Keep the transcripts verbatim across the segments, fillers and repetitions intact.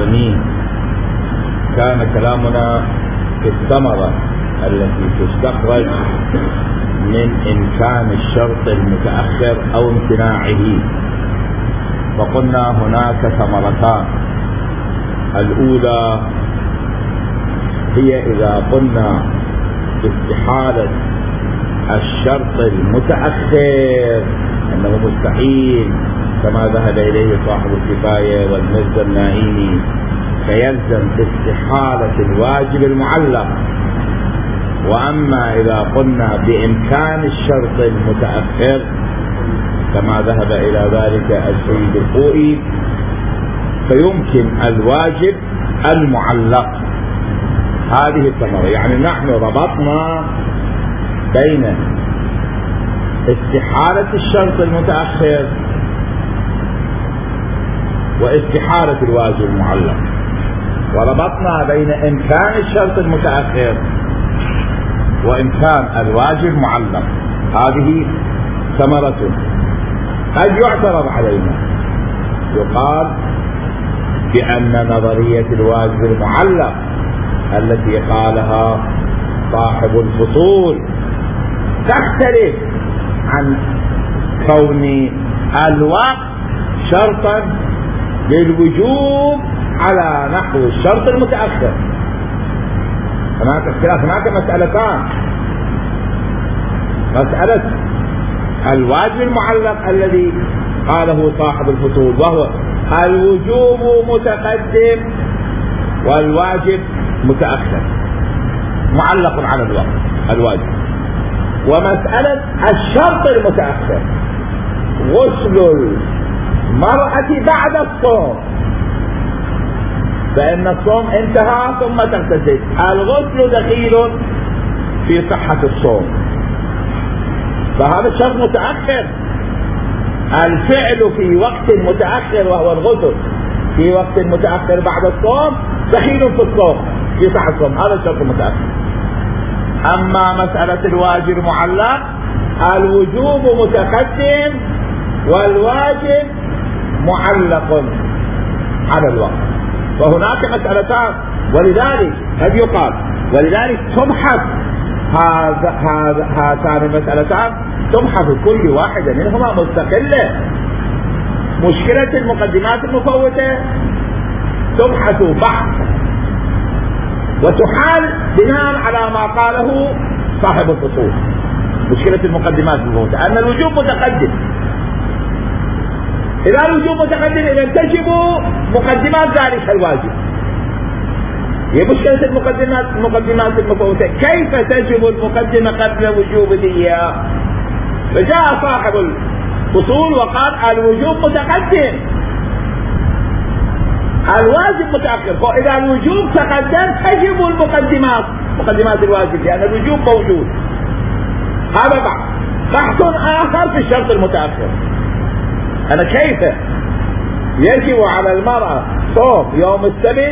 العالمين. كان كلامنا في الثمرة التي تستخرج من إمكان الشرط المتأخر أو امتناعه، وقلنا هناك ثمرتان. الأولى هي إذا قلنا باستحالة الشرط المتأخر أنه مستحيل كما ذهب إليه صاحب الكفاية والمرزا النائمي، فيلزم باستحالة الواجب المعلق. وأما إذا قلنا بإمكان الشرط المتأخر كما ذهب إلى ذلك السيد الخوئي، فيمكن الواجب المعلق. هذه الثمرة، يعني نحن ربطنا بين استحالة الشرط المتأخر واستحالة الواجب المعلق، وربطنا بين إمكان الشرط المتأخر وإمكان الواجب المعلق. هذه ثمرة. قد يعترض علينا، يقال بأن نظرية الواجب المعلق التي قالها صاحب الفصول تختلف عن كون الوقت شرطا للوجوب على نحو الشرط المتأخر. هناك اختلاف، هناك مسألتان: مسألة الواجب المعلق الذي قاله صاحب الفصول وهو الوجوب متقدم والواجب متأخر معلق على الوقت الواجب. ومسألة الشرط المتأخر غسل المرأة بعد الصوم، فإن الصوم انتهى ثم تغتسل، الغسل دخيل في صحة الصوم، فهذا شرط متأخر. الفعل في وقت متأخر وهو الغسل في وقت متأخر بعد الصوم دخيل في الصوم في صحة الصوم، هذا شرط متأخر. أما مسألة الواجب المعلق الوجوب متقدم والواجب معلق على الوقت، وهناك مسألتان. ولذلك قد يقال، ولذلك تبحث هذا هذا هاتان المسألتان تبحث كل واحدة منهما مستقلة. مشكلة المقدمات المفوتة تبحث بحث وتحال بناء على ما قاله صاحب الفصول. مشكلة المقدمات المفوتة أن الوجوب متقدم. إذا الوجوب متقدم إذا تجب مقدمات ذلك الواجب. هي مشكلة المقدمات المقدمات المفوتة، كيف تجب المقدمة قبل وجوب الإياه؟ فجاء صاحب الفصول وقال الوجوب متقدم الواجب متأخر، فإذا الوجوب تقدم تجب المقدمات مقدمات الواجب لأن الوجوب موجود. هذا بحث. بحث آخر في الشرط المتأخر، أنا كيف يجب على المرأة صوم يوم السبت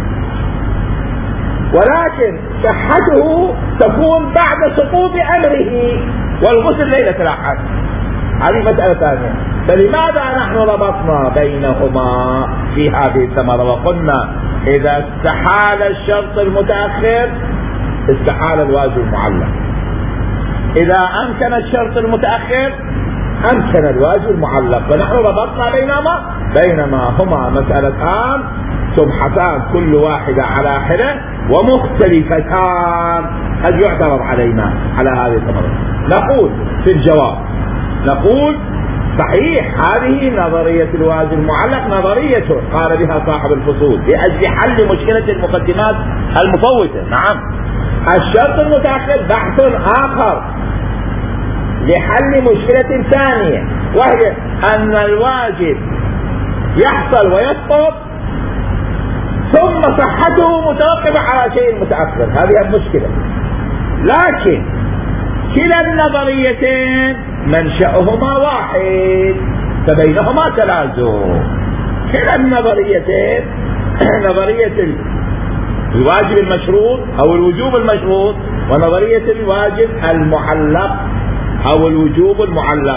ولكن صحته تكون بعد سقوط أمره والغسل ليلة الأحد. هذه مسألة ثانية. فلماذا نحن ربطنا بينهما في هذه الثمرة وقلنا إذا استحال الشرط المتأخر استحال الواجب المعلق، إذا أمكن الشرط المتأخر أمكن الواجب المعلق، ونحن ربطنا بينهما بينما هما مسألتان تبحثان كل واحدة على حدة ومختلفتان. قد يعترض علينا على هذه الثمرة. نقول في الجواب، نقول صحيح هذه نظرية الواجب المعلق نظرية قال بها صاحب الفصول لأجل حل مشكلة المقدمات المفوتة. نعم، الشرط المتأخر بحث آخر لحل مشكلة ثانية، وهي أن الواجب يحصل ويسقط ثم صحته متوقفة على شيء متأخر، هذه المشكلة. لكن كلا النظريتين منشأهما واحد فبينهما تلازم. كلا النظريتين نظرية الواجب المشروط أو الوجوب المشروط ونظرية الواجب المعلق أو الوجوب المعلق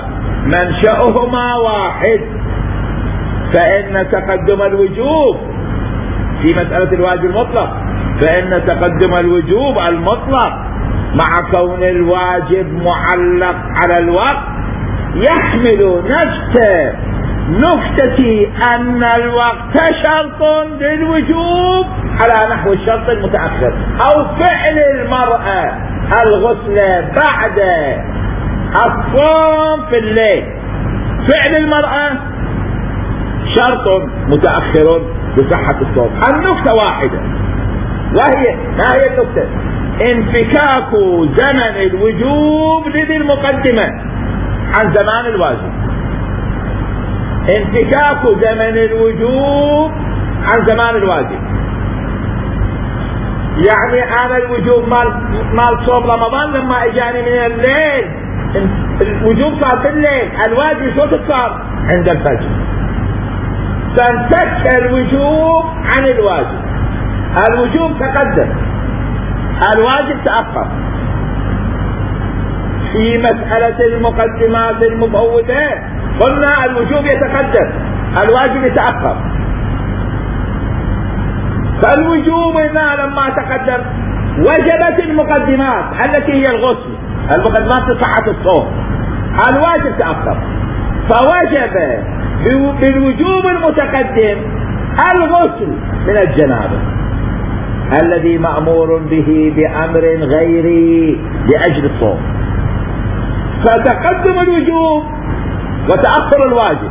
منشأهما واحد، فإن تقدم الوجوب في مسألة الواجب المطلق، فإن تقدم الوجوب المطلق مع كون الواجب معلق على الوقت يحمل نفس نكتة أن الوقت شرط للوجوب على نحو الشرط المتأخر، أو فعل المرأة الغسل بعد الصوم في الليل، فعل المرأة شرط متأخر بصحة الصوم. النكتة واحدة، وهي ما هي النكتة؟ انفكاك زمن الوجوب لذي المقدمة عن زمان الواجب. انفكاك زمن الوجوب عن زمان الواجب، يعني أنا الوجوب مال مال صوم رمضان لما اجاني من الليل، الوجوب صار في الليل، الواجب شو صار؟ عند الفجر. فانفك الوجوب عن الواجب، الوجوب تقدم، الواجب تأخر. في مسألة المقدمات المفوتة قلنا الوجوب يتقدم، الواجب يتأخر. فالوجوب هنا لما تقدم وجبت المقدمات التي هي الغسل، المقدمات لصحة الصوم، الواجب تأخر، فوجب بالوجوب المتقدم الغسل من الجنابة الذي مأمور به بأمر غيري لأجل الصوم. فتقدم الوجوب وتأخر الواجب،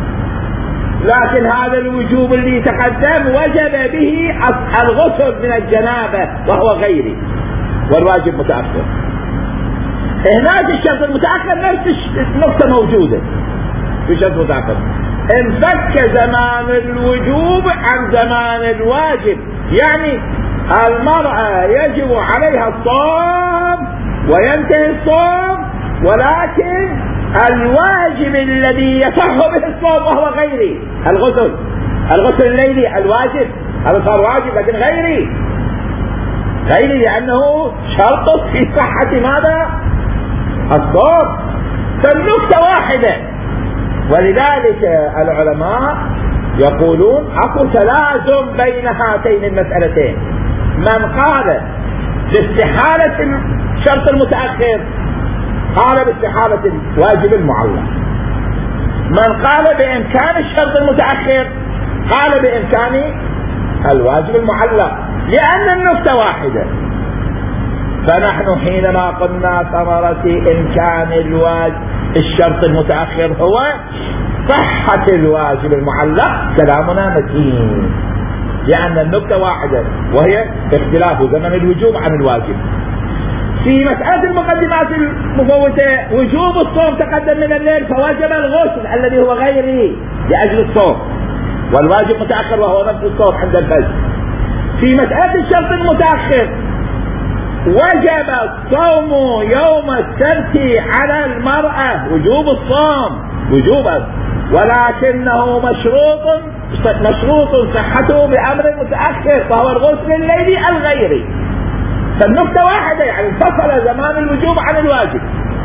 لكن هذا الوجوب اللي تقدم وجب به الغسل من الجنابة وهو غيري، والواجب متأخر. هناك الشرط المتأخر نفس النقطة موجودة في الشرط المتأخر، انفك زمان الوجوب عن زمان الواجب، يعني المرأة يجب عليها الصوم وينتهي الصوم، ولكن الواجب الذي يصح به الصوم وهو غيري، الغسل، الغسل الليلي الواجب، هذا صار واجب لكن غيري، غيري لأنه شرط في صحة ماذا؟ الصوم. فالنكتة واحدة، ولذلك العلماء يقولون اكو تلازم بين هاتين المسألتين. من قال باستحالة الشرط المتأخر قال باستحالة الواجب المعلق، من قال بإمكان الشرط المتأخر قال بإمكان الواجب المعلق، لأن النكتة واحدة. فنحن حينما قلنا ثمرة إمكان الواجب الشرط المتأخر هو صحة الواجب المعلق، كلامنا متين، لأن النكتة واحدة وهي اختلاف زمن الوجوب عن الواجب. في مسألة المقدمات المفوتة وجوب الصوم تقدم من الليل فوجب الغسل الذي هو غيري لأجل الصوم، والواجب متأخر وهو نفس الصوم عند الفجر. في مسألة الشرط المتأخر وجب الصوم يوم السبت على المرأة، وجوب الصوم وجوبا، ولكنه مشروط مشروط صحته بأمر متأخر فهو الغسل الليلي الغيري. فالنقطة واحدة، يعني انفصل زمان الوجوب عن الواجب،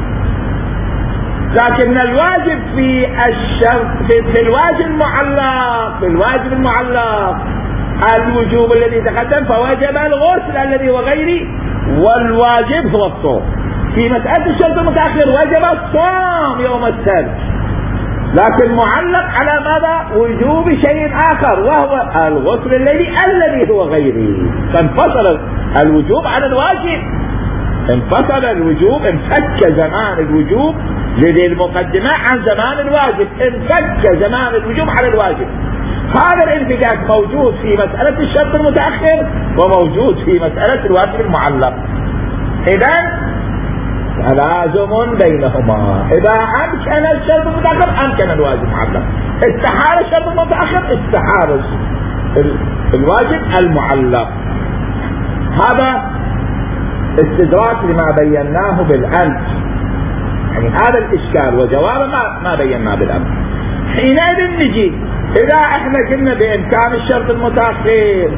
لكن الواجب في الشرط في, في الواجب المعلق، في الواجب المعلق الوجوب الذي تقدم فوجب الغسل الذي هو غيري، والواجب هو الصوم. في مسألة الشرط المتأخر وجب الصوم يوم السبت، لكن معلق على ماذا؟ وجوب شيء آخر وهو الغسل الليلي الذي هو غيري. فانفصل الوجوب عن الواجب، انفصل الوجوب، انفك زمان الوجوب لذي المقدمة عن زمان الواجب، انفك زمان الوجوب عن الواجب. هذا الانفكاك موجود في مسألة الشرط المتأخر وموجود في مسألة الواجب المعلق. إذن تلازم بينهما، إذا أمكن الشرط المتأخر أمكن الواجب المعلق، استحال الشرط المتأخر استحال الواجب المعلق. هذا استدراك لما بيناه بالأمس، يعني هذا الإشكال وجواب ما, ما بيناه بالأمس. حينئذ نجي إذا احنا قلنا بإمكان الشرط المتأخر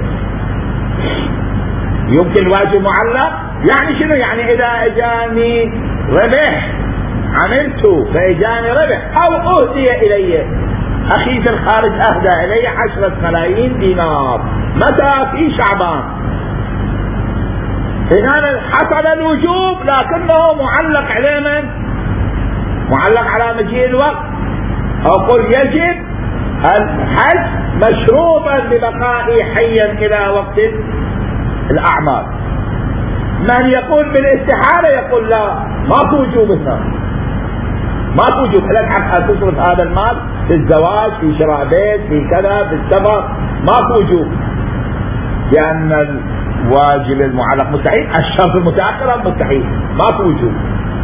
يمكن الواجب معلق، يعني شنو؟ يعني إذا اجاني ربح عملته فاجاني ربح او اهدي الي أخي في الخارج أهدى إلي عشرة ملايين دينار، متى؟ في شعبان. هنا حصل الوجوب لكنه معلق على من؟ معلق على مجيء الوقت. أقول يجب الحج مشروطا ببقائي حيا إلى وقت الأعمال. من يقول بالاستحالة يقول لا، ما في وجوب هنا، ما في وجوب لك حق أن تصرف هذا المال في الزواج، في شراء بيت، في كذا، في السفر، ما في وجوب، لأن الواجب المعلق مستحيل، الشرط المتأخر مستحيل، ما في وجوب.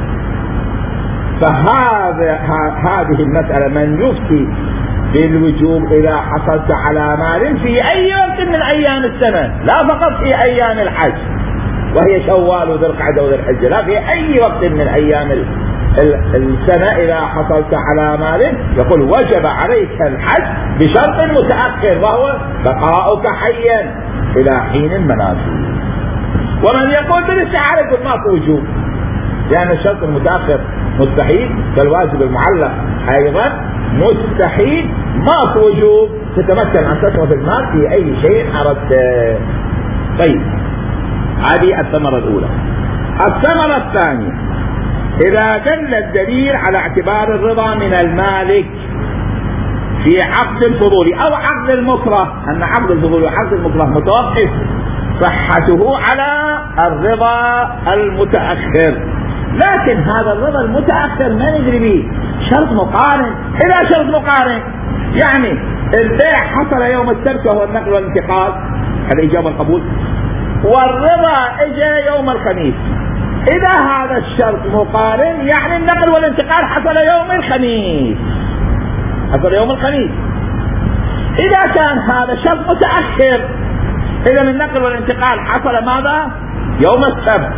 فهذا هذه المسألة من يفتي بالوجوب إذا حصلت على مال في أي وقت من أيام السنة، لا فقط في أيام الحج وهي شوال وذي القعدة وذي الحجة، لا في أي وقت من أيام السنة إذا حصلت على مال يقول وجب عليك الحج بشرط متأخر وهو بقاؤك حيا إلى حين المناسك. ومن يقول بالاستحالة يقول ما في وجوب، لأن الشرط المتأخر مستحيل، فالواجب المعلق أيضا مستحيل، ما في وجوب، تتمكن أن تصرف المال في أي شيء أردت. طيب، هذه الثمرة الأولى. الثمرة الثانية، إذا دل الدليل على اعتبار الرضا من المالك في عقد الفضول أو عقد المكره، أن عقد الفضول وعقد المكره متوقف صحته على الرضا المتأخر، لكن هذا الرضا المتأخر ما ندري به، شرط مقارن. إذا شرط مقارن يعني البيع حصل يوم السبت وهو النقل والانتقال، الإجابة والقبول، والرضا اجى يوم الخميس، إذا هذا الشرط مقارن يعني النقل والانتقال حصل يوم الخميس، حصل يوم الخميس. إذا كان هذا شرط متأخر إذا النقل والانتقال حصل ماذا؟ يوم السبت،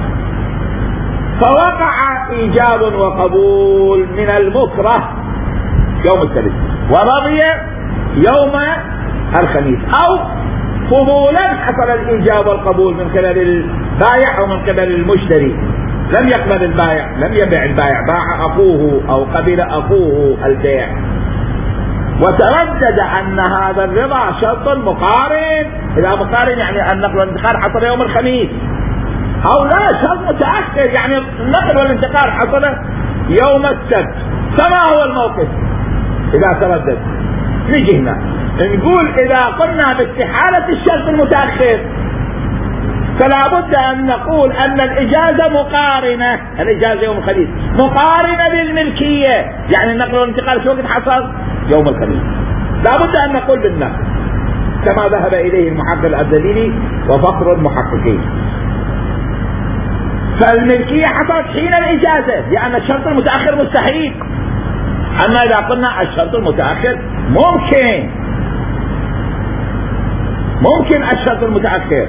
فوقع إيجاب وقبول من المكره يوم السبت ورضي يوم الخميس، أو فضولا حصل الإيجاب والقبول من قبل البائع أو من قبل المشتري، لم يقبل البائع، لم يبيع البائع، باع أخوه أو قبل أخوه البيع، وتردد أن هذا الرضا شرط مقارن. إذا مقارن يعني النقل والانتقال حصل يوم الخميس، أو لا شرط متأخر يعني النقل والانتقال حصل يوم السبت، فما هو الموقف إذا تردد؟ نجي هنا نقول إذا قلنا باستحالة الشرط المتأخر فلا بد أن نقول أن الإجازة مقارنة، الإجازة يوم الخميس مقارنة للملكية، يعني النقل والانتقال شو وقت حصل؟ يوم الخميس. لا بد أن نقول بالنقل كما ذهب إليه المحقق الدليلي وفخر المحققين. فالملكية حصلت حين الإجازة لأن الشرط المتأخر مستحيل. أما إذا قلنا الشرط المتأخر ممكن، ممكن الشرط المتأخر،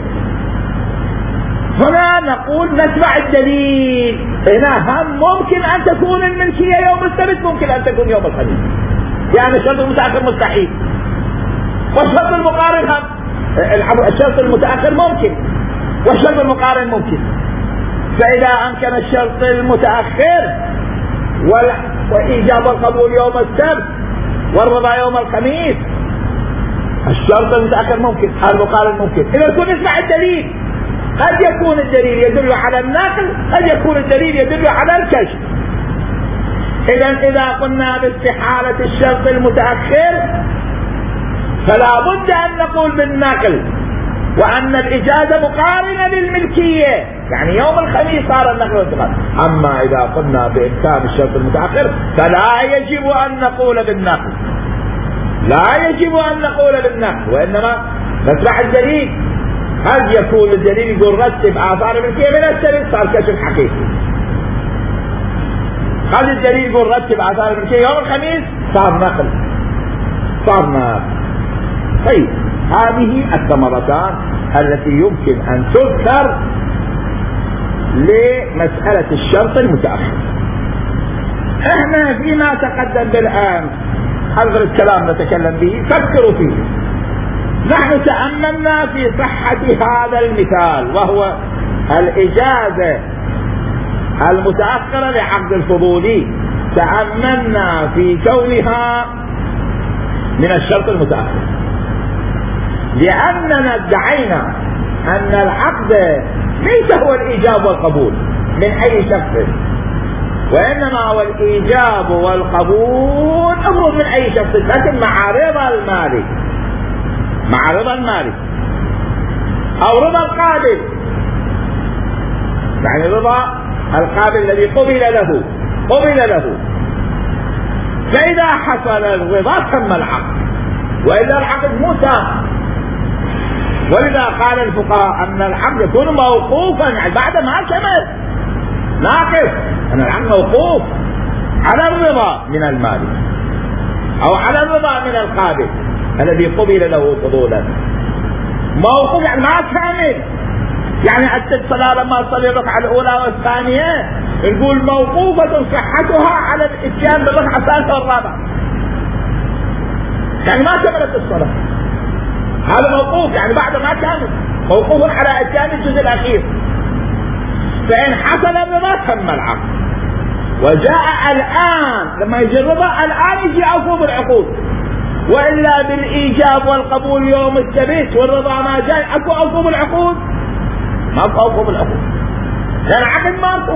هنا نقول نتبع الدليل. هنا هم ممكن أن تكون الملكية يوم السبت، ممكن أن تكون يوم الخميس، يعني الشرط المتأخر مستحيل. والشرط المقارن هم الشرط المتأخر ممكن والشرط المقارن ممكن. فإذا أمكن الشرط المتأخر وإيجاب القبول يوم السبت والرضا يوم الخميس، الشرط المتأخر ممكن، المقارن ممكن. إذا كن نسمع الدليل، قد يكون الدليل يدل على النقل، قد يكون الدليل يدل على الكشف. إذا إذا قلنا باستحالة الشرط المتأخر فلا بد أن نقول بالنقل، وأن الإجازة مقارنة للملكية، يعني يوم الخميس صار النقل والانتقال. أما إذا قلنا بإمكان الشرط المتأخر فلا يجب أن نقول بالنقل، لا يجب أن نقول بالنقل، وإنما نتبع الدليل. قد يكون الدليل يقول رتب آثار الملكية من السبت، صار كشف حقيقي. قد الدليل يقول رتب آثار الملكية يوم الخميس، صار نقل، صار نقل. طيب، هذه الثمرتان التي يمكن أن تذكر لمسألة الشرط المتأخر. احنا فيما تقدم بالآن حضر الكلام نتكلم به، فكروا فيه. نحن تأملنا في صحة هذا المثال وهو الإجازة المتأخرة لعقد الفضولي، تأملنا في كونها من الشرط المتأخر، لأننا ادعينا أن العقد ليس هو الإيجاب والقبول من أي شخص، وإنما هو الإيجاب والقبول أمر من أي شخص، لكن مع رضا المالك، مع رضا المالك أو رضا القابل، يعني رضا القابل الذي قبل له قبل له فإذا حصل الرضا تم العقد، وإلا العقد مو تام. ولذا قال الفقهاء أن العقد يكون موقوفا، يعني بعد ما كمل ناقص، أن العقد موقوف على الرضا من المالك أو على الرضا من القابل الذي قبل له فضولا. موقوف يعني ما كامل، يعني أدت الصلاة لما صلي الركعة الأولى والثانية نقول موقوفة صحتها على الإتيان بالركعة الثالثة والرابعة، يعني ما كملت الصلاة، هذا موقوف يعني بعد ما كامل، موقوف على إتيان الجزء الأخير. فإن حصل الرضا تم العقد، وجاء الآن لما يجي الرضا الآن يجي عفو بالعقود، وإلا بالإيجاب والقبول يوم السبت والرضا ما جاي أكو عفو بالعقود، ما عفو بالعقود، لأن العقد ماكو،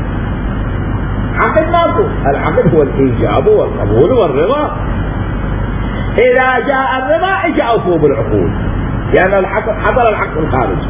عقد ماكو، العقد هو الإيجاب والقبول والرضا. إذا جاء الرضا اجى عفو بالعقود، لأن حصل العقد الخارجي.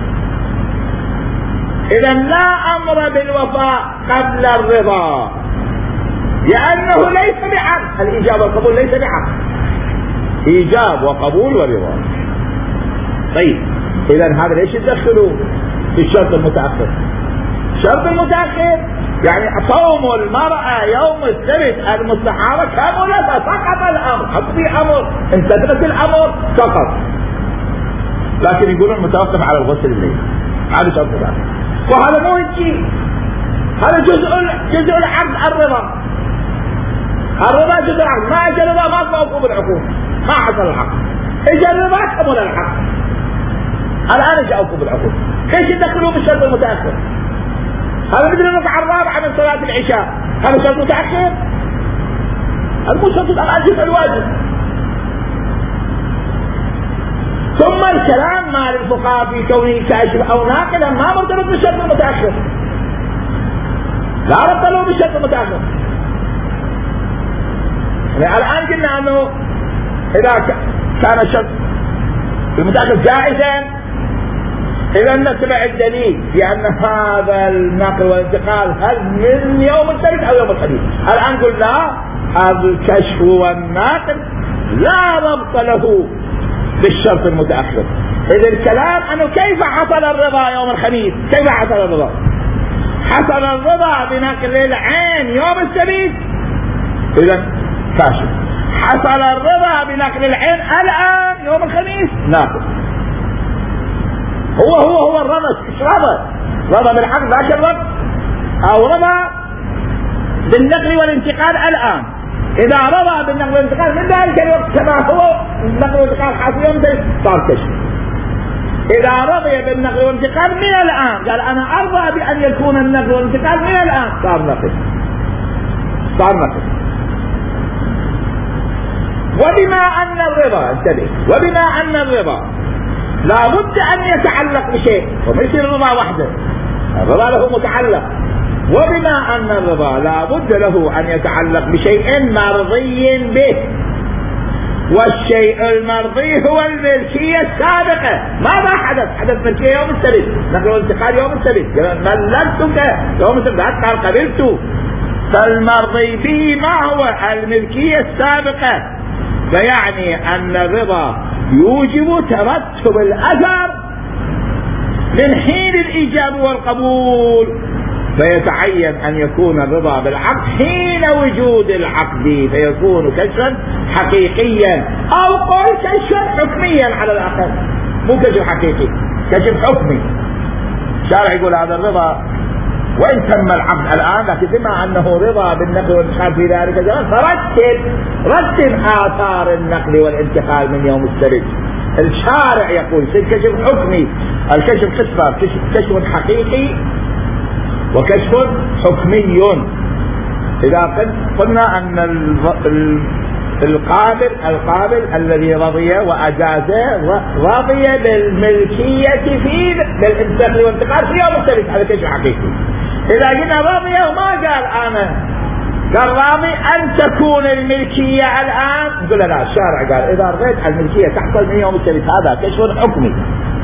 إذا لا أمر بالوفاء قبل الرضا، لأنه ليس بعقد، الإيجاب والقبول ليس بعقد، إيجاب وقبول ورضا. طيب إذا هذا ليش يدخلوا في الشرط المتأخر؟ الشرط المتأخر يعني صوم المرأة يوم السبت المستحارة كاملة، فسقط الأمر، حطي أمر انتهت الأمر سقط، لكن يقولون متوقف على الغسل الليل، هذا شرط متأخر، وهذا مو هيك، هذا جزء جزء العقد الرضا، الرضا جزء العقد، ما اجى الرضا ما موقوف بالعقود، ما حصل العقد، اجى الرضا كمل العقد، الآن اجى عقوب العقود. ليش يدخلوا بالشرط المتأخر؟ هذا مثل الركعة الرابعة من صلاة العشاء، هذا شرط متأخر؟ هذا مو شرط، الآن جزء الواجب. ثم الكلام مع الفقهاء في كونه كاشف أو ناقلا ما مرتبط بالشرط المتأخر، لا ربط له بالشرط المتأخر. يعني الآن قلنا أنه إذا كان الشرط المتأخر جائزا إذا نتبع الدليل بأن هذا النقل والانتقال هل من يوم السبت أو يوم الحديث. الآن قل لا، الكشف والنقل لا ربط له بالشرط المتأخر. إذا الكلام أنه كيف حصل الرضا يوم الخميس، كيف حصل الرضا؟ حصل الرضا بنقل العين يوم السبت، إذا كاشف. حصل الرضا بنقل العين الآن يوم الخميس، ناقل. هو هو هو الرضا، ايش رضا؟ رضا بالعقد ذاك الرضا، او رضا بالنقل والانتقال الان. اذا رضا بالنقل والانتقال من ذلك الوقت كما هو النقل والانتقال حاصل يوم صار كشف. اذا رضي بالنقل والانتقال من الان، قال انا ارضى بان يكون النقل والانتقال من الان، صار نقل، صار نقل. وبما ان الرضا، انتبه، وبما ان الرضا لا بد أن يتعلق بشيء، وما يصير الرضا وحده، الرضا له متعلق. وبما أن الرضا لا بد له أن يتعلق بشيء مرضي به، والشيء المرضي هو الملكية السابقة. ماذا حدث؟ حدث ملكية يوم السبت، نقل الانتقال يوم السبت، ملكتك يوم السبت، قال قبلت. فالمرضي به ما هو؟ الملكية السابقة. فيعني أن الرضا يوجب ترتب الأثر من حين الإيجاب والقبول، فيتعين أن يكون الرضا بالعقد حين وجود العقد، فيكون كشفا حقيقيا، أو قل كشفا حكميا على الأقل، مو كشف حقيقي، كشف حكمي. الشارع يقول هذا الرضا وإن تم العقد الآن، لكن بما أنه رضا بالنقل والانتقال في ذلك الزمان فرتب رتب آثار النقل والانتقال من يوم السبت. الشارع يقول كشف حكمي، الكشف قسمان، كشف حقيقي وكشف حكمي. إذا قلنا أن القابل القابل الذي رضي وأجازه رضي بالملكية في بالانتقال والانتقال في يوم الثالث. هذا كشف حقيقي. إذا قلنا رضي وما قال أنا، قال راضي أن تكون الملكية الآن، نقول لا، الشارع قال إذا رضيت الملكية تحصل من يوم الثالث. هذا كشف حكمي.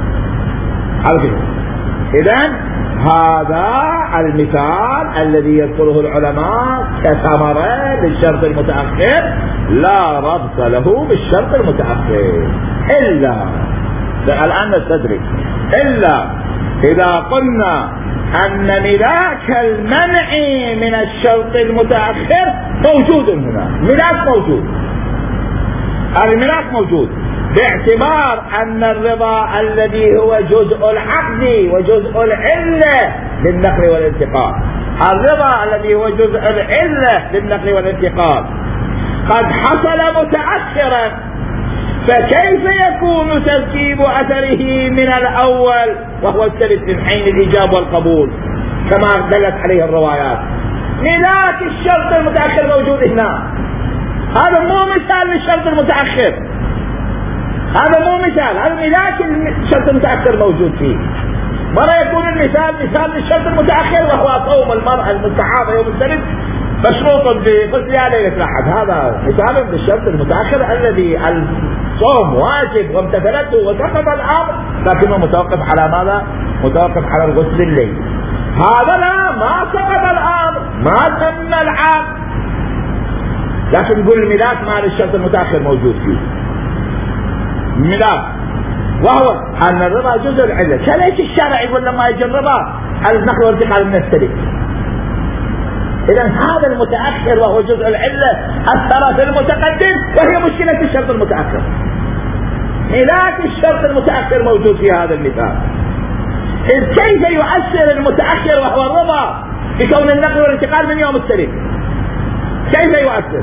إذن هذا المثال الذي يذكره العلماء كثمرة للشرط المتأخر لا ربط له بالشرط المتأخر، إلا الآن نستدرك، إلا إذا قلنا أن ملاك المنع من الشرط المتأخر موجود هنا. ملاك موجود، الملاك موجود باعتبار أن الرضا الذي هو جزء العقد وجزء العلة للنقل والانتقال، الرضا الذي هو جزء العلة للنقل والانتقال قد حصل متأخرا، فكيف يكون ترتيب أثره من الأول وهو الثالث من حين الإجابة والقبول كما دلت عليه الروايات؟ ملاك الشرط المتأخر موجود هنا. هذا مو مثال للشرط المتأخر، هذا مو مثال، هذا ملاك الشرط المتأخر موجود فيه. مرة يكون المثال مثال للشرط المتأخر وهو صوم المرأة المستحاضة يوم الثالث مشروط بغسلها ليلة الأحد، هذا مثال للشرط المتأخر الذي الصوم واجب وامتثلته وسقط الأمر، لكنه متوقف على ماذا؟ متوقف على الغسل الليل. هذا لا، ما سقط الأمر، ما تم العقد، لكن نقول الملاك مال الشرط المتأخر موجود فيه ملاك، وهو أن الرضا جزء العلة. فليش الشارع يقول لما يجي الرضا النقل والانتقال من الثالث؟ إذن هذا المتأخر وهو جزء العلة أثر في المتقدم، وهي مشكلة الشرط المتأخر. ملاك الشرط المتأخر موجود في هذا المثال. إذ كيف يؤثر المتأخر وهو الرضا بكون النقل والانتقال من يوم الثالث؟ كيف يؤثر؟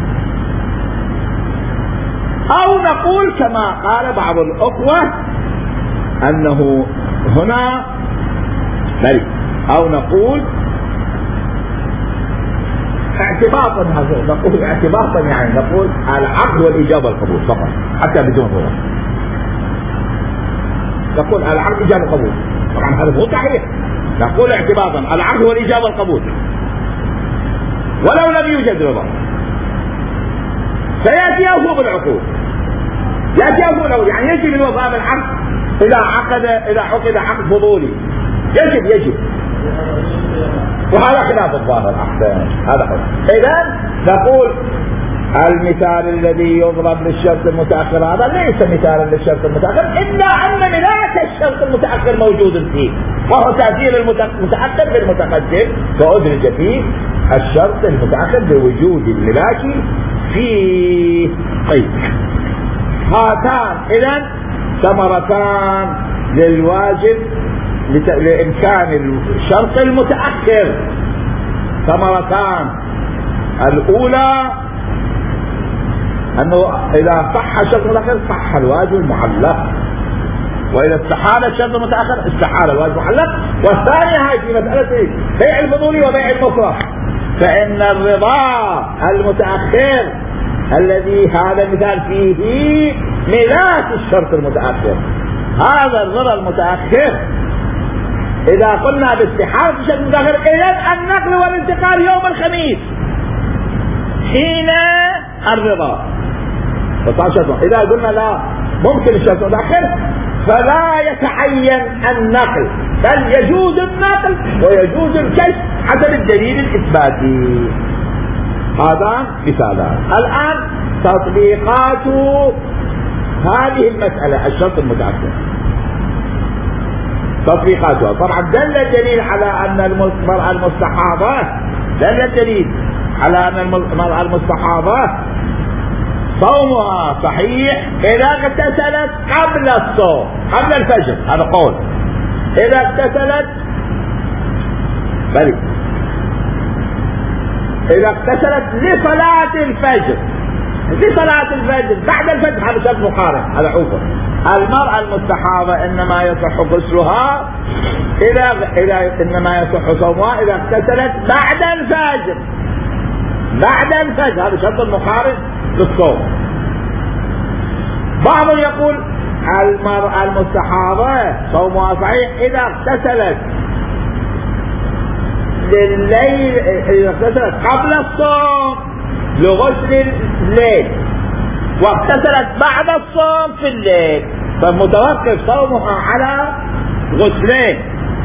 أو نقول كما قال بعض الأخوة أنه هنا بل أو نقول اعتباطا، نقول اعتباطا يعني نقول العقد والإجابة والقبول فقط حتى بدون رضا. نقول العقد إجابة والقبول، طبعا هذا مو صحيح. نقول اعتباطا العقد والإجابة والقبول ولو لم يوجد رضا، فيأتي أوفو بالعقود، يأتي أوفو بالعقود، يعني يجب الوفاء بالعقد إذا عقد إذا عقد عقد فضولي، يجب يجب وهذا خلاف الظاهر أحسن. هذا خلاف. إذن نقول المثال الذي يضرب للشرط المتأخر هذا ليس مثالا للشرط المتأخر، إلا أن ملاك الشرط المتأخر موجود فيه، وهو تأثير المتأخر بالمتقدم، فأدرج فيه الشرط المتأخر بوجود الملاك فيه. طيب، هاتان إذن ثمرتان للواجب لإمكان الشرط المتأخر، ثمرتان. الأولى أنه إذا صح الشرط المتأخر صح الواجب المعلق، وإذا استحال الشرط المتأخر استحال الواجب المعلق. والثانية هاي في مسألة بيع الفضولي وبيع المكره، فإن الرضا المتأخر الذي هذا المثال فيه ملاك الشرط المتأخر، هذا الرضا المتأخر إذا قلنا باستحالة الشرط المتأخر إذن النقل والانتقال يوم الخميس حين الرضا. إذا قلنا لا ممكن الشرط المتأخر فلا يتعين النقل، بل يجوز النقل ويجوز الكشف حسب الدليل الإثباتي. هذا مثالان. الآن تطبيقات هذه المسألة الشرط المتأخر، تطبيقاتها. طبعا دل الدليل على أن المرأة المستحاضة دل الدليل على أن المرأة المستحاضة صومها صحيح إذا اغتسلت قبل الصوم، قبل الفجر، هذا قول. إذا اغتسلت بل إذا اغتسلت لصلاة الفجر، لصلاة الفجر بعد الفجر، هذا شرط مقارن، هذا عذر. المرأة المستحاضة إنما يصح غسلها إذا إذا إنما يصح صومها إذا اغتسلت بعد الفجر، بعد الفجر، هذا شرط مقارن للصوم. بعض يقول المرأة المستحاضة صومها صحيح إذا اغتسلت لليل، إذا اغتسلت قبل الصوم لغسل الليل، واغتسلت بعد الصوم في الليل، فمتوقف صومها على غسلين.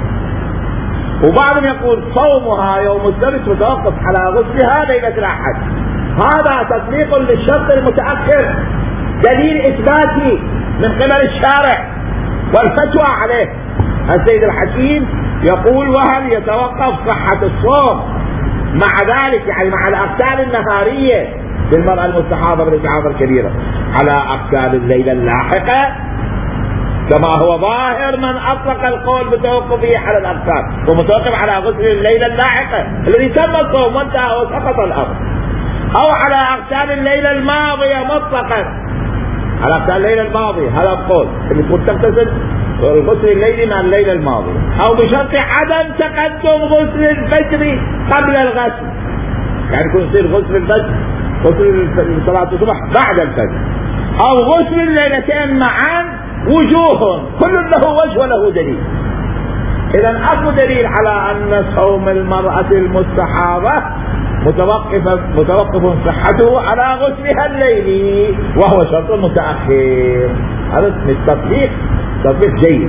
وبعضهم يقول صومها يوم السبت متوقف على غسلها ليلة الأحد. هذا تطبيق للشرط المتأخر، دليل إثباتي من قبل الشارع والفتوى عليه. السيد الحكيم يقول وهل يتوقف صحة الصوم مع ذلك، يعني مع الأغسال النهارية للمرأة المستحاضة بالاستحاضة الكبيرة على أغسال الليلة اللاحقة، كما هو ظاهر من أطلق القول بتوقفه على الأغسال ومتوقف على غسل الليلة اللاحقة الذي تم الصوم وانتهى وسقط الأمر، أو على أغسال الليلة الماضية مطلقا، على أغسال الليلة الماضية. هذا القول اللي تكون تغتسل الغسل الليلي مع الليلة الماضية، أو بشرط عدم تقدم غسل الفجر قبل الغسل، يعني يكون يصير غسل الفجر غسل صلاة الصبح بعد الفجر، أو غسل الليلتين معا وجوه كل له وجه وله دليل. إذا أكو دليل على أن صوم المرأة المستحاضة متوقف متوقف صحته على غسلها الليلي وهو شرط متأخر. هذا التطبيق تطبيق جيد.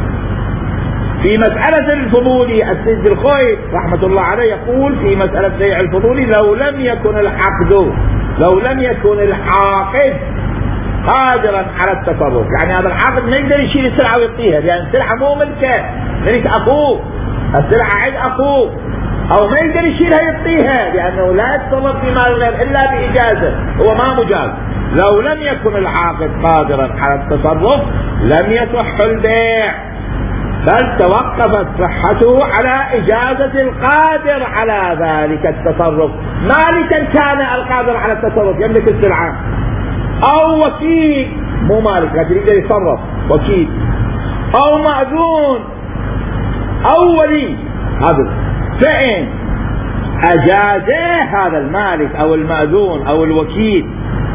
في مسألة الفضولي السيد الخوي رحمة الله عليه يقول في مسألة بيع الفضولي لو لم يكن العقد لو لم يكن العاقد قادرا على التصرف، يعني هذا العاقد ما يقدر يشيل السلعة ويعطيها لأن السلعة مو ملكه، ملك أخوه، السلعة عند أخوه، أو ما يقدر يشيلها يعطيها لأنه لا يتصرف في مال الغير إلا بإجازة، هو ما مجاز. لو لم يكن العاقد قادرا على التصرف لم يصح البيع، بل توقفت صحته على إجازة القادر على ذلك التصرف. مالكا كان القادر على التصرف يملك السلعة، أو وكيل مو مالك لكن يقدر يتصرف وكيل، أو مأذون أو ولي، هذا فإن أجازه هذا المالك أو المأذون أو الوكيل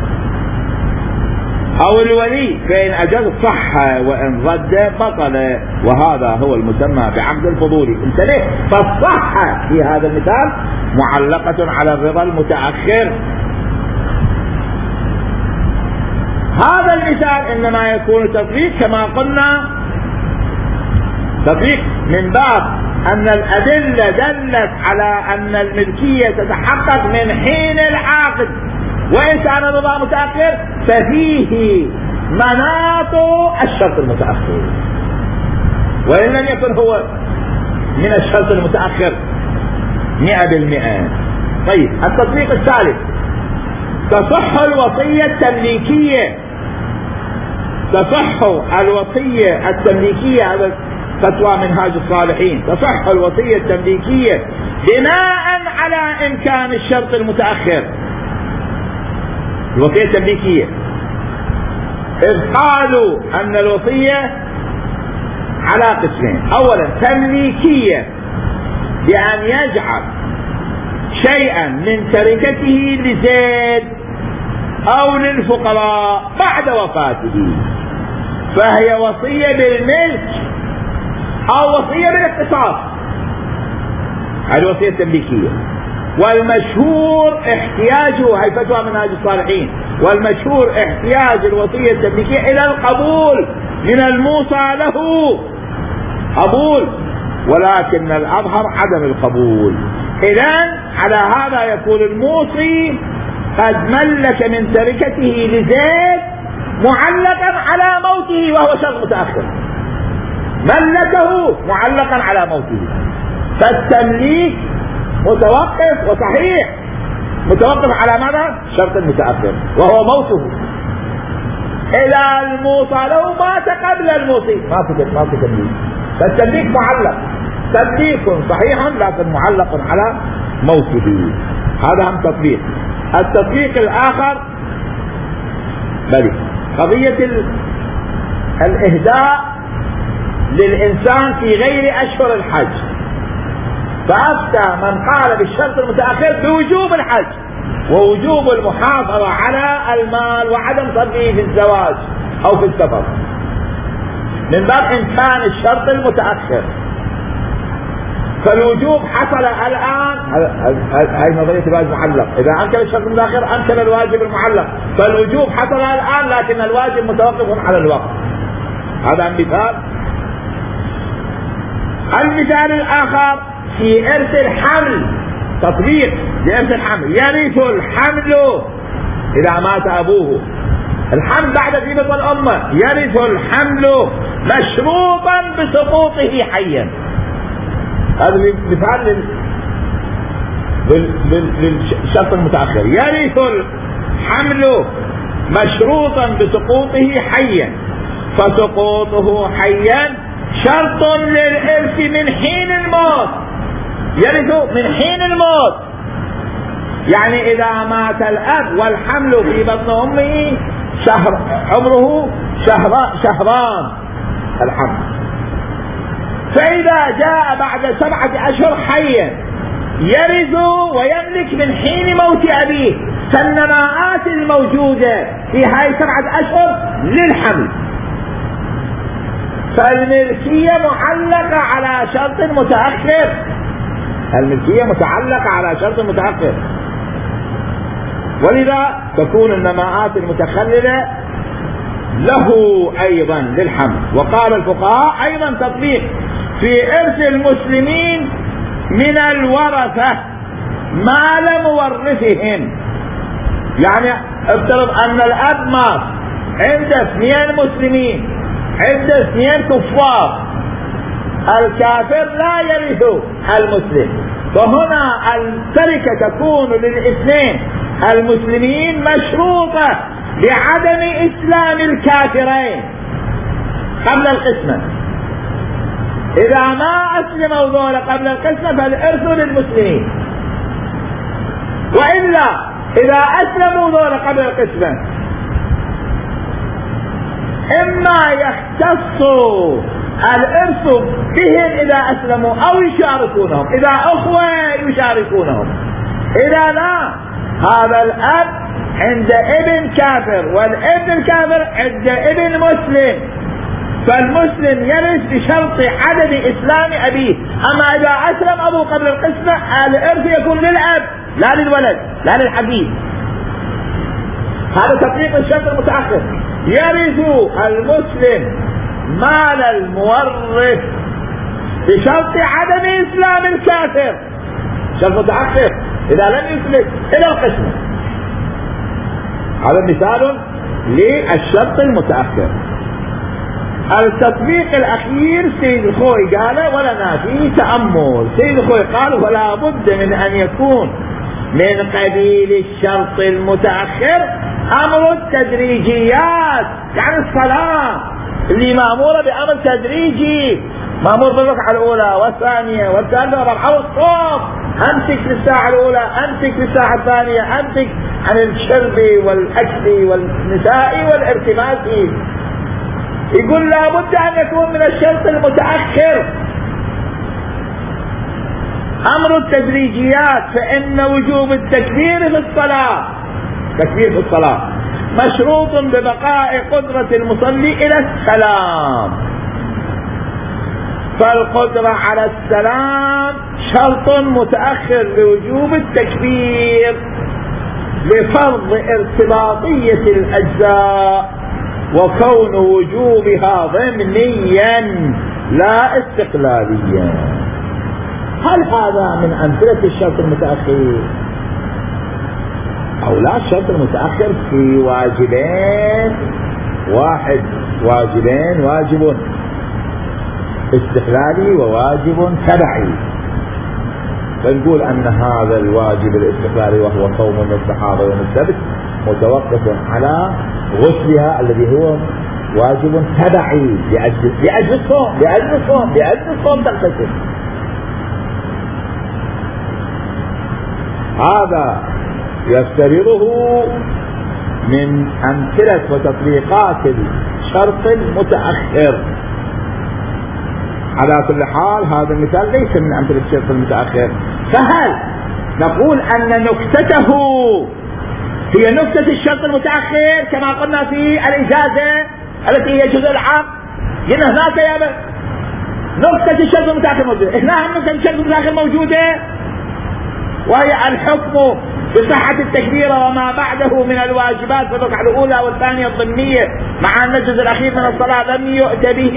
أو الولي فإن أجاز صح، وإن رد بطل، وهذا هو المسمى بعقد الفضولي. انتبه، فالصحة في هذا المثال معلقة على الرضا المتأخر. هذا المثال إنما يكون تطبيق كما قلنا تطبيق من باب أن الأدلة دلت على أن الملكية تتحقق من حين العقد، وإن كان الرضا متأخر ففيه مناط الشرط المتأخر، وإن لم يكن هو من الشرط المتأخر مئة بالمئة. طيب، التطبيق الثالث تصح الوصية التمليكية. تصح الوصية التمليكية، هذا فتوى منهاج الصالحين، تصح الوصية التمليكية بناء على إمكان الشرط المتأخر. الوصية التمليكية إذ قالوا أن الوصية على قسمين: أولا تمليكية بأن يجعل شيئا من تركته لزيد أو للفقراء بعد وفاته، فهي وصية بالملك أو وصية بالاقتصاص، هذه الوصية التمليكية. والمشهور احتياجه، هي فتوى منهاج الصالحين، والمشهور احتياج الوصية التمليكية إلى القبول من الموصى له قبول، ولكن الأظهر عدم القبول. إذن على هذا يكون الموصي قد ملك من تركته لزيد معلقا على موته وهو شرط متأخر، ملكه معلقا على موته، فالتمليك متوقف وصحيح، متوقف على ماذا؟ شرط متأخر وهو موته. إذا الموصى له مات قبل الموصي ما في ما في تمليك، فالتمليك معلق، تمليك صحيح لكن معلق على موته. هذا هم تطبيق. التطبيق الآخر بلي قضية الإهداء للإنسان في غير أشهر الحج، فأفتى من قال بالشرط المتأخر بوجوب الحج ووجوب المحافظة على المال وعدم صرفه في الزواج أو في السفر، من باب إن كان الشرط المتأخر. فالوجوب حصل الآن، هذه نظرية الواجب المعلق، إذا أمكن الشرط المتأخر أمكن الواجب المعلق، فالوجوب حصل الآن لكن الواجب متوقف على الوقت. هذا مثال. المثال الآخر في إرث الحمل، تطبيق لإرث الحمل. يرث الحمل إذا مات أبوه، الحمل بعد في بطن الأمة، يرث الحمل مشروطا بسقوطه حيا. هذا مثال للشرط المتأخر. يرث الحمل مشروطا بسقوطه حيا، فسقوطه حيا شرط للإرث من حين الموت. يرث من حين الموت، يعني إذا مات الأب والحمل في بطن أمه شهر، عمره شهر شهران الحمل، فإذا جاء بعد سبعة أشهر حيا يرث ويملك من حين موت أبيه، فالنماءات الموجودة في هاي سبعة أشهر للحمل، فالملكية معلقة على شرط متأخر. الملكية متعلقة على شرط متأخر، ولذا تكون النماءات المتخللة له أيضا للحمل. وقال الفقهاء أيضا تطبيق في إرث المسلمين من الورثة مال مورثهم. يعني افترض أن الأب مات، عنده اثنين مسلمين، عنده اثنين كفار، الكافر لا يرث المسلم، فهنا التركة تكون للاثنين المسلمين مشروطة بعدم إسلام الكافرين قبل القسمة. إذا ما أسلموا ذولا قبل القسمة فالإرث للمسلمين، وإلا إذا أسلموا ذولا قبل القسمة إما يختص الإرث بهم إذا أسلموا أو يشاركونهم، إذا أخوة يشاركونهم، إذا لا هذا الأب عند ابن كافر والابن الكافر عند ابن مسلم، فالمسلم يرث بشرط عدم إسلام أبيه. أما إذا أسلم أبوه قبل القسمة الإرث يكون للأب لا للولد لا للحبيب. هذا تطبيق الشرط المتأخر. يرث المسلم مال المورث بشرط عدم إسلام الكافر، شرط متأخر إذا لم يسلم إلى القسمة. هذا مثال للشرط المتأخر. التطبيق الأخير سيد الخوي قال ولنا فيه تأمل. سيد الخوي قال ولا بد من أن يكون من قبيل الشرط المتأخر أمر التدريجيات، يعني الصلاة اللي مأمورة بأمر تدريجي، مأمور بالركعة الأولى والثانية والثالثة والرابعة، الصوم أمسك للساعة الأولى، أمسك للساعة الثانية، أمسك عن الشرب والأكل والنساء والارتباط. يقول لا بد أن يكون من الشرط المتأخر أمر التدريجيات، فإن وجوب التكبير في الصلاة، تكبير في الصلاة مشروط ببقاء قدرة المصلي إلى السلام، فالقدرة على السلام شرط متأخر لوجوب التكبير لفرض ارتباطية الأجزاء وكون وجوبها ضمنيا لا استقلاليا. هل هذا من أمثلة الشرط المتأخر أو لا؟ الشرط المتأخر في واجبين، واحد واجبين، واجب استقلالي وواجب تبعي، فنقول أن هذا الواجب الاستقلالي وهو صوم المستحاضة يوم السبت متوقف على غسلها الذي هو واجب تبعي لأجل لأجل الصوم لأجل الصوم لأجل الصوم تغتسل. هذا يفترضه من أمثلة وتطبيقات الشرط المتأخر. على كل حال هذا المثال ليس من أمثلة الشرط المتأخر، فهل نقول أن نكتته هي نكتة الشرط المتأخر كما قلنا في الإجازة التي هي جزء العقد. هنا هناك يا بس نكتة الشرط المتأخر موجودة، هنا نكتة الشرط المتأخر موجودة وهي الحكم بصحة التكبيرة وما بعده من الواجبات في الركعة الأولى والثانية الضمنية مع أن الجزء الأخير من الصلاة لم يؤت به،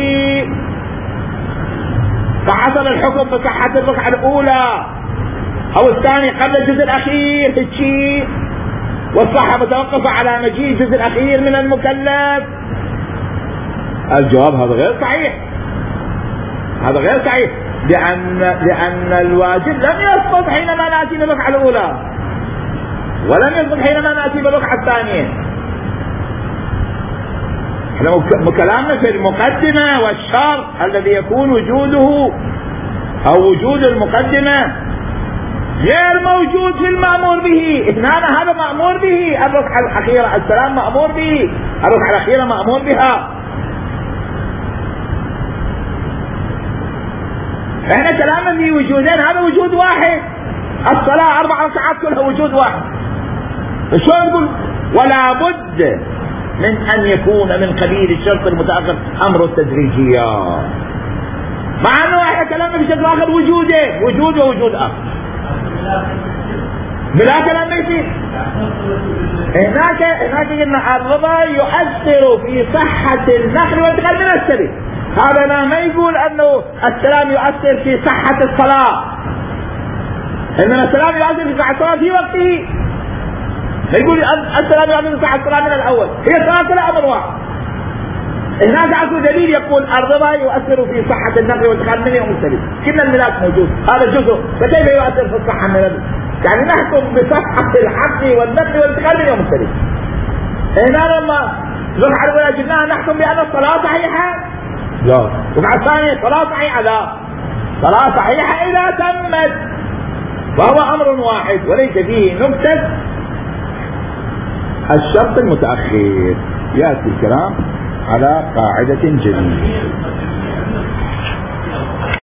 فحصل الحكم بصحة الركعة الأولى أو الثانية قبل الجزء الأخير في الشيء، والصحة متوقفة على مجيء الجزء الأخير من المكلف. الجواب هذا غير صحيح، هذا غير صحيح، لأن لأن الواجب لم يسقط حينما نأتي بالركعة الأولى ولم يسقط حينما نأتي بالركعة الثانية. احنا كلامنا في المقدمة والشرط الذي يكون وجوده أو وجود المقدمة غير موجود في المأمور به. هنا هذا مأمور به، الركعة الأخيرة السلام مأمور به، الركعة الأخيرة مأمور بها. احنا كلامنا في وجودين، هذا وجود واحد، الصلاة أربع ركعات كلها وجود واحد. شلون نقول ولا بد من أن يكون من قبيل الشرط المتأخر أمر التدريجيات، مع أنه احنا كلامنا في شرط آخر وجودين، وجود ووجود آخر بلا كلام يصير. هناك هناك قلنا الرضا يؤثر في صحة النقل والانتقال من السبيل. هذا ما ما يقول انه السلام يؤثر في صحة الصلاة، انما السلام يؤثر في صحة الصلاة في وقته. ما يقول السلام يؤثر في صحة الصلاة من الاول، هي الصلاة كلها امر واحد. هناك اكو دليل يقول الرضا يؤثر في صحة النقل والانتقال من يوم السبيل، كل الملاك موجود هذا جزء، فكيف يؤثر في الصحة من السبيل؟ يعني نحكم بصحة العقل والنقل والانتقال من يوم السبيل. هنا لما الركعة الأولى جبناها نحكم بأن الصلاة صحيحة؟ لا. الركعة الثانية صلاة صحيحة؟ لا. صلاة صحيحة إذا تمت، وهو أمر واحد وليس فيه نكتة الشرط المتأخر. يأتي الكلام على قاعدة جديدة.